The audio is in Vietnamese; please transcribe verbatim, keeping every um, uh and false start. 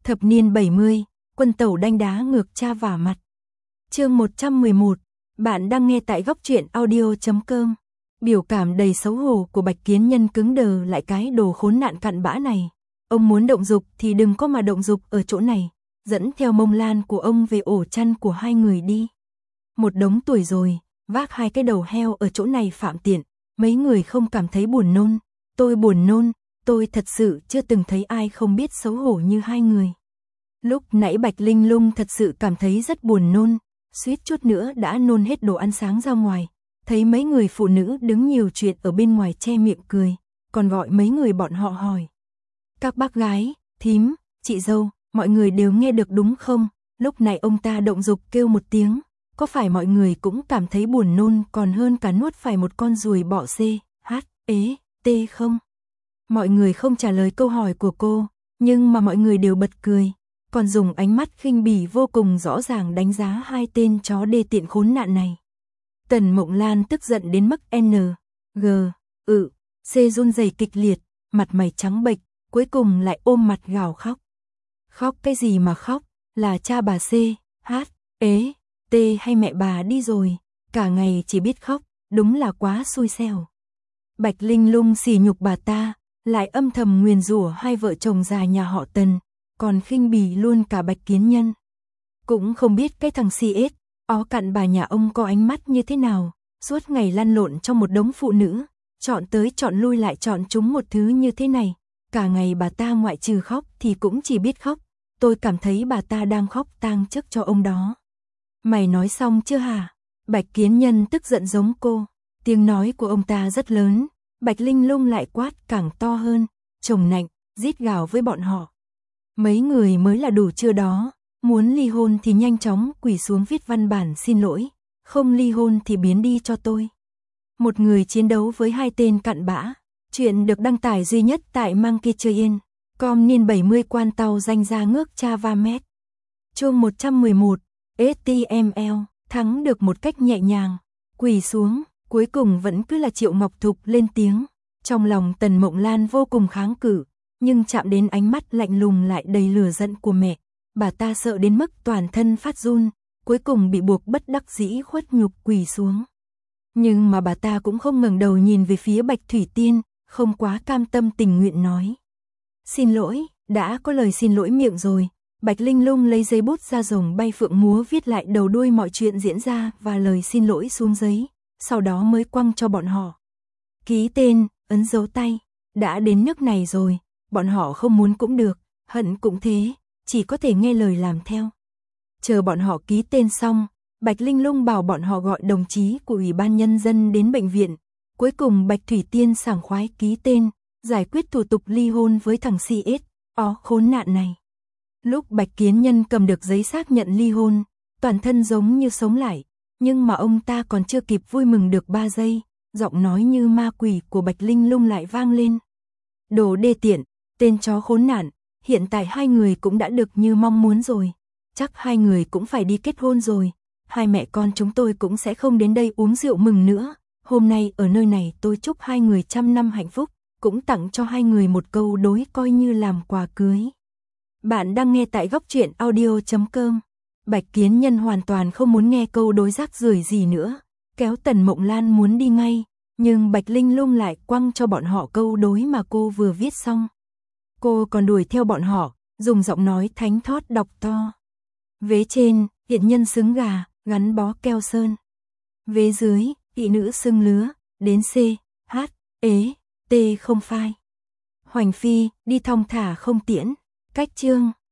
Thập niên bảy mươi, quân tẩu đanh đá ngược cha vả mặt. Chương một trăm mười một, bạn đang nghe tại góc truyện audio chấm com. Biểu cảm đầy xấu hổ của Bạch Kiến Nhân cứng đờ lại cái đồ khốn nạn cặn bã này. Ông muốn động dục thì đừng có mà động dục ở chỗ này, dẫn theo Mông Lan của ông về ổ chăn của hai người đi. Một đống tuổi rồi, vác hai cái đầu heo ở chỗ này phạm tiện, mấy người không cảm thấy buồn nôn. Tôi buồn nôn, tôi thật sự chưa từng thấy ai không biết xấu hổ như hai người. Lúc nãy Bạch Linh Lung thật sự cảm thấy rất buồn nôn, suýt chút nữa đã nôn hết đồ ăn sáng ra ngoài. Thấy mấy người phụ nữ đứng nhiều chuyện ở bên ngoài che miệng cười, còn gọi mấy người bọn họ hỏi. Các bác gái, thím, chị dâu, mọi người đều nghe được đúng không? Lúc này ông ta động dục kêu một tiếng, có phải mọi người cũng cảm thấy buồn nôn còn hơn cả nuốt phải một con ruồi bọ C, H, ế, T không? Mọi người không trả lời câu hỏi của cô, nhưng mà mọi người đều bật cười, còn dùng ánh mắt khinh bỉ vô cùng rõ ràng đánh giá hai tên chó đê tiện khốn nạn này. Tần Mộng Lan tức giận đến mức N, G, ự, C run rẩy kịch liệt, mặt mày trắng bệch, cuối cùng lại ôm mặt gào khóc. Khóc cái gì mà khóc, là cha bà C, H, ế, T hay mẹ bà đi rồi, cả ngày chỉ biết khóc, đúng là quá xui xẻo. Bạch Linh Lung sỉ nhục bà ta, lại âm thầm nguyền rủa hai vợ chồng già nhà họ Tần, còn khinh bỉ luôn cả Bạch Kiến Nhân. Cũng không biết cái thằng xê ét, ó cặn bà nhà ông có ánh mắt như thế nào, suốt ngày lăn lộn trong một đống phụ nữ, chọn tới chọn lui lại chọn chúng một thứ như thế này, cả ngày bà ta ngoại trừ khóc thì cũng chỉ biết khóc, tôi cảm thấy bà ta đang khóc tang chức cho ông đó. Mày nói xong chưa hả? Bạch Kiến Nhân tức giận giống cô, tiếng nói của ông ta rất lớn, Bạch Linh Lung lại quát càng to hơn, chồng nạnh, rít gào với bọn họ. Mấy người mới là đủ chưa đó, muốn ly hôn thì nhanh chóng quỳ xuống viết văn bản xin lỗi, không ly hôn thì biến đi cho tôi. Một người chiến đấu với hai tên cặn bã, chuyện được đăng tải duy nhất tại Monkey Chơi Yên, com niên bảy mươi quan tàu danh ra ngước cha va mét. Chương một trăm mười một, ét tê em lờ, thắng được một cách nhẹ nhàng, quỳ xuống, cuối cùng vẫn cứ là Triệu Ngọc Thục lên tiếng, trong lòng Tần Mộng Lan vô cùng kháng cự, nhưng chạm đến ánh mắt lạnh lùng lại đầy lửa giận của mẹ, bà ta sợ đến mức toàn thân phát run, cuối cùng bị buộc bất đắc dĩ khuất nhục quỳ xuống. Nhưng mà bà ta cũng không ngẩng đầu nhìn về phía Bạch Thủy Tiên, không quá cam tâm tình nguyện nói. Xin lỗi, đã có lời xin lỗi miệng rồi. Bạch Linh Lung lấy giấy bút ra rồng bay phượng múa viết lại đầu đuôi mọi chuyện diễn ra và lời xin lỗi xuống giấy, sau đó mới quăng cho bọn họ. Ký tên, ấn dấu tay, đã đến nước này rồi, bọn họ không muốn cũng được, hận cũng thế, chỉ có thể nghe lời làm theo. Chờ bọn họ ký tên xong, Bạch Linh Lung bảo bọn họ gọi đồng chí của Ủy ban Nhân dân đến bệnh viện. Cuối cùng Bạch Thủy Tiên sảng khoái ký tên, giải quyết thủ tục ly hôn với thằng xê ét, ó khốn nạn này. Lúc Bạch Kiến Nhân cầm được giấy xác nhận ly hôn, toàn thân giống như sống lại, nhưng mà ông ta còn chưa kịp vui mừng được ba giây, giọng nói như ma quỷ của Bạch Linh Lung lại vang lên. Đồ đê tiện, tên chó khốn nạn, hiện tại hai người cũng đã được như mong muốn rồi, chắc hai người cũng phải đi kết hôn rồi, hai mẹ con chúng tôi cũng sẽ không đến đây uống rượu mừng nữa, hôm nay ở nơi này tôi chúc hai người trăm năm hạnh phúc, cũng tặng cho hai người một câu đối coi như làm quà cưới. Bạn đang nghe tại góc truyện audio chấm com. Bạch Kiến Nhân hoàn toàn không muốn nghe câu đối rác rưởi gì nữa, kéo Tần Mộng Lan muốn đi ngay, nhưng Bạch Linh Lung lại quăng cho bọn họ câu đối mà cô vừa viết xong. Cô còn đuổi theo bọn họ, dùng giọng nói thánh thót đọc to. Vế trên, hiện nhân xứng gà, gắn bó keo sơn. Vế dưới, thị nữ xưng lứa, đến C, H, ế, T không phai. Hoành phi, đi thong thả không tiễn, cách chương.